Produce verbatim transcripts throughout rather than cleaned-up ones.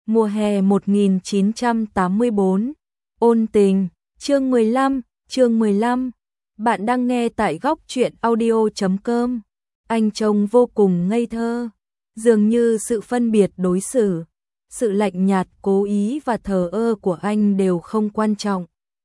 Mùa hè một nghìn chín trăm tám mươi bốn. Ôn tình, chương mười lăm, chương mười lăm. Bạn đang nghe tại góc truyện audio chấm com. Anh trông vô cùng ngây thơ, dường như sự phân biệt đối xử, sự lạnh nhạt, cố ý và thờ ơ của anh đều không quan trọng.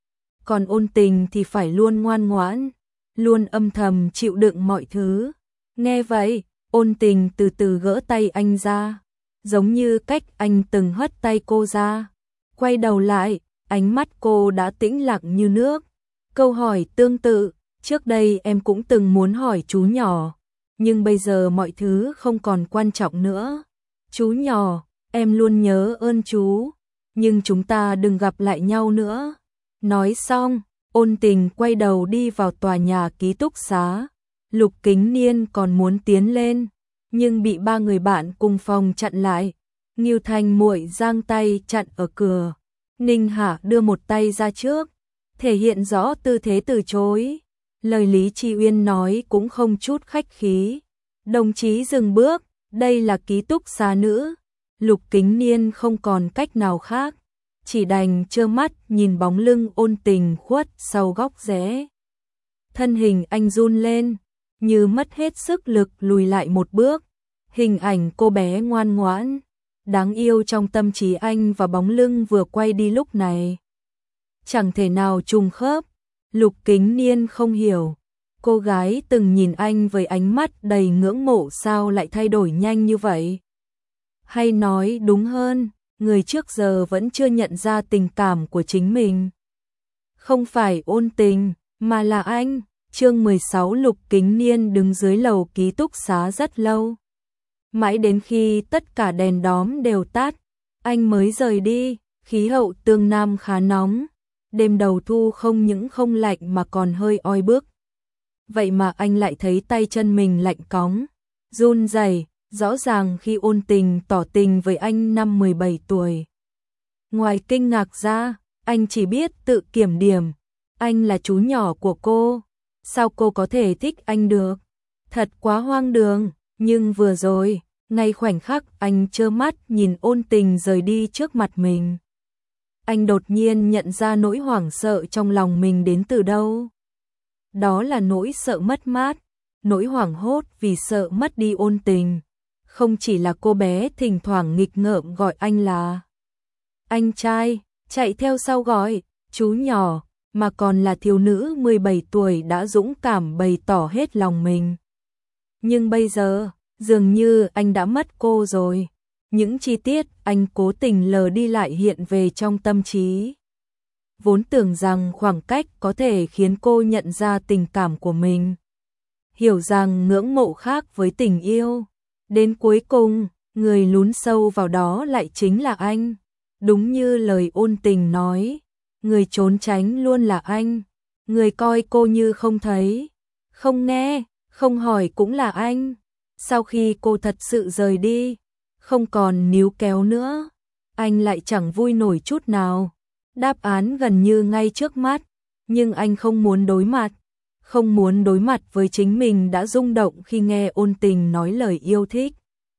Còn ôn tình thì phải luôn ngoan ngoãn, luôn âm thầm chịu đựng mọi thứ. Nghe vậy, ôn tình từ từ gỡ tay anh ra, giống như cách anh từng hất tay cô ra. Quay đầu lại, ánh mắt cô đã tĩnh lặng như nước. Câu hỏi tương tự, trước đây em cũng từng muốn hỏi chú nhỏ, nhưng bây giờ mọi thứ không còn quan trọng nữa. Chú nhỏ, em luôn nhớ ơn chú, nhưng chúng ta đừng gặp lại nhau nữa. Nói xong, ôn tình quay đầu đi vào tòa nhà ký túc xá. Lục Kính Niên còn muốn tiến lên, nhưng bị ba người bạn cùng phòng chặn lại. Ngưu Thanh Muội giang tay chặn ở cửa. Ninh Hà đưa một tay ra trước, thể hiện rõ tư thế từ chối. Lời Lý Chi Uyên nói cũng không chút khách khí. Đồng chí dừng bước, đây là ký túc xá nữ. Lục Kính Niên không còn cách nào khác, chỉ đành trơ mắt nhìn bóng lưng ôn tình khuất sau góc rẽ. Thân hình anh run lên, như mất hết sức lực lùi lại một bước. Hình ảnh cô bé ngoan ngoãn, đáng yêu trong tâm trí anh và bóng lưng vừa quay đi lúc này chẳng thể nào trùng khớp. Lục Kính Niên không hiểu, cô gái từng nhìn anh với ánh mắt đầy ngưỡng mộ sao lại thay đổi nhanh như vậy. Hay nói đúng hơn, người trước giờ vẫn chưa nhận ra tình cảm của chính mình. Không phải ôn tình, mà là anh. Chương mười sáu. Lục Kính Niên đứng dưới lầu ký túc xá rất lâu, mãi đến khi tất cả đèn đóm đều tắt, anh mới rời đi. Khí hậu Tương Nam khá nóng, đêm đầu thu không những không lạnh mà còn hơi oi bức. Vậy mà anh lại thấy tay chân mình lạnh cóng, run rẩy, rõ ràng khi ôn tình tỏ tình với anh năm mười bảy tuổi. Ngoài kinh ngạc ra, anh chỉ biết tự kiểm điểm, anh là chú nhỏ của cô, sao cô có thể thích anh được? Thật quá hoang đường. Nhưng vừa rồi, ngay khoảnh khắc anh trơ mắt nhìn ôn tình rời đi trước mặt mình, anh đột nhiên nhận ra nỗi hoảng sợ trong lòng mình đến từ đâu. Đó là nỗi sợ mất mát, nỗi hoảng hốt vì sợ mất đi ôn tình. Không chỉ là cô bé thỉnh thoảng nghịch ngợm gọi anh là anh trai, chạy theo sau gọi chú nhỏ, mà còn là thiếu nữ mười bảy tuổi đã dũng cảm bày tỏ hết lòng mình. Nhưng bây giờ, dường như anh đã mất cô rồi. Những chi tiết anh cố tình lờ đi lại hiện về trong tâm trí. Vốn tưởng rằng khoảng cách có thể khiến cô nhận ra tình cảm của mình, hiểu rằng ngưỡng mộ khác với tình yêu. Đến cuối cùng, người lún sâu vào đó lại chính là anh. Đúng như lời ôn tình nói, người trốn tránh luôn là anh. Người coi cô như không thấy, không nghe, không hỏi cũng là anh. Sau khi cô thật sự rời đi, không còn níu kéo nữa, anh lại chẳng vui nổi chút nào. Đáp án gần như ngay trước mắt, nhưng anh không muốn đối mặt. Không muốn đối mặt với chính mình đã rung động khi nghe ôn tình nói lời yêu thích.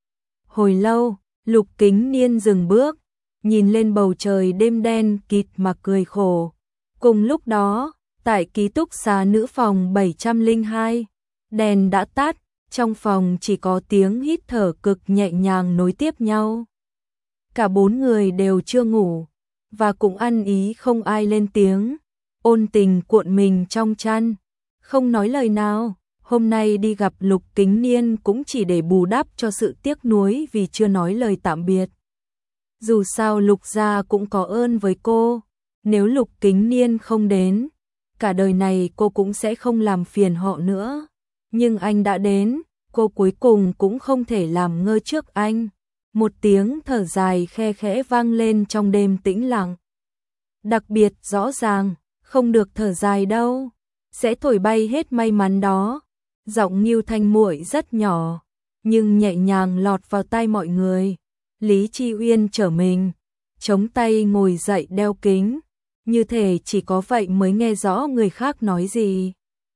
Hồi lâu, Lục Kính Niên dừng bước, nhìn lên bầu trời đêm đen kịt mà cười khổ. Cùng lúc đó, tại ký túc xá nữ phòng bảy trăm lẻ hai, đèn đã tắt, trong phòng chỉ có tiếng hít thở cực nhẹ nhàng nối tiếp nhau. Cả bốn người đều chưa ngủ, và cũng ăn ý không ai lên tiếng. Ôn tình cuộn mình trong chăn, không nói lời nào. Hôm nay đi gặp Lục Kính Niên cũng chỉ để bù đắp cho sự tiếc nuối vì chưa nói lời tạm biệt. Dù sao Lục gia cũng có ơn với cô, nếu Lục Kính Niên không đến, cả đời này cô cũng sẽ không làm phiền họ nữa. Nhưng anh đã đến, cô cuối cùng cũng không thể làm ngơ trước anh. Một tiếng thở dài khe khẽ vang lên trong đêm tĩnh lặng. Đặc biệt rõ ràng, không được thở dài đâu, sẽ thổi bay hết may mắn đó. Giọng Ngưu Thanh Muội rất nhỏ, nhưng nhẹ nhàng lọt vào tai mọi người. Lý Chi Uyên trở mình, chống tay ngồi dậy đeo kính, như thể chỉ có vậy mới nghe rõ người khác nói gì.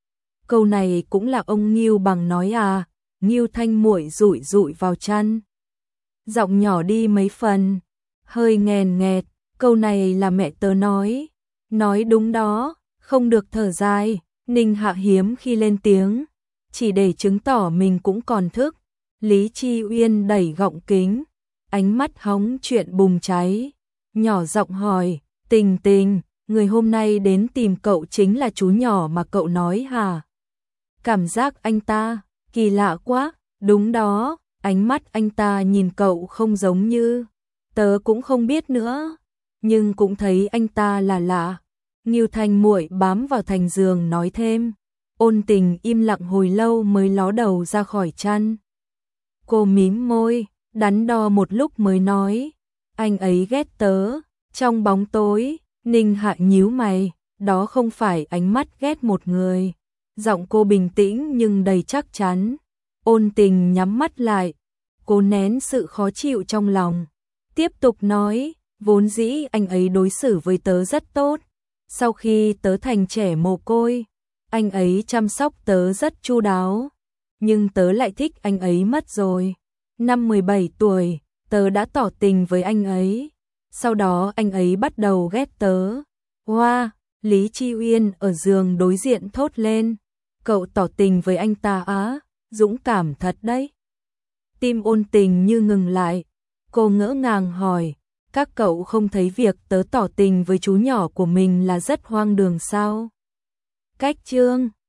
Câu này cũng là ông Ngưu Bằng nói à? Ngưu Thanh Muội rụi rụi vào chăn, giọng nhỏ đi mấy phần. hơi nghèn nghẹt, câu này là mẹ tớ nói. Nói đúng đó, không được thở dài, Ninh Hạ hiếm khi lên tiếng, chỉ để chứng tỏ mình cũng còn thức. Lý Chi Uyên đẩy gọng kính, ánh mắt hóng chuyện bùng cháy, nhỏ giọng hỏi, Tình Tình, người hôm nay đến tìm cậu chính là chú nhỏ mà cậu nói hả? Cảm giác anh ta, kỳ lạ quá, đúng đó, ánh mắt anh ta nhìn cậu không giống như, tớ cũng không biết nữa, nhưng cũng thấy anh ta là lạ. Ngưu Thanh muội bám vào thành giường nói thêm. Ôn Tình im lặng hồi lâu mới ló đầu ra khỏi chăn. Cô mím môi, đắn đo một lúc mới nói, anh ấy ghét tớ. Trong bóng tối, Ninh Hạ nhíu mày, đó không phải ánh mắt ghét một người. Giọng cô bình tĩnh nhưng đầy chắc chắn. Ôn Tình nhắm mắt lại, cô nén sự khó chịu trong lòng, tiếp tục nói, vốn dĩ anh ấy đối xử với tớ rất tốt. Sau khi tớ thành trẻ mồ côi, anh ấy chăm sóc tớ rất chu đáo, nhưng tớ lại thích anh ấy mất rồi. Năm mười bảy tuổi, tớ đã tỏ tình với anh ấy, sau đó anh ấy bắt đầu ghét tớ. Hoa, wow, Lý Chi Uyên ở giường đối diện thốt lên, cậu tỏ tình với anh ta á, dũng cảm thật đấy. Tim Ôn Tình như ngừng lại, cô ngỡ ngàng hỏi, các cậu không thấy việc tớ tỏ tình với chú nhỏ của mình là rất hoang đường sao? Cách chương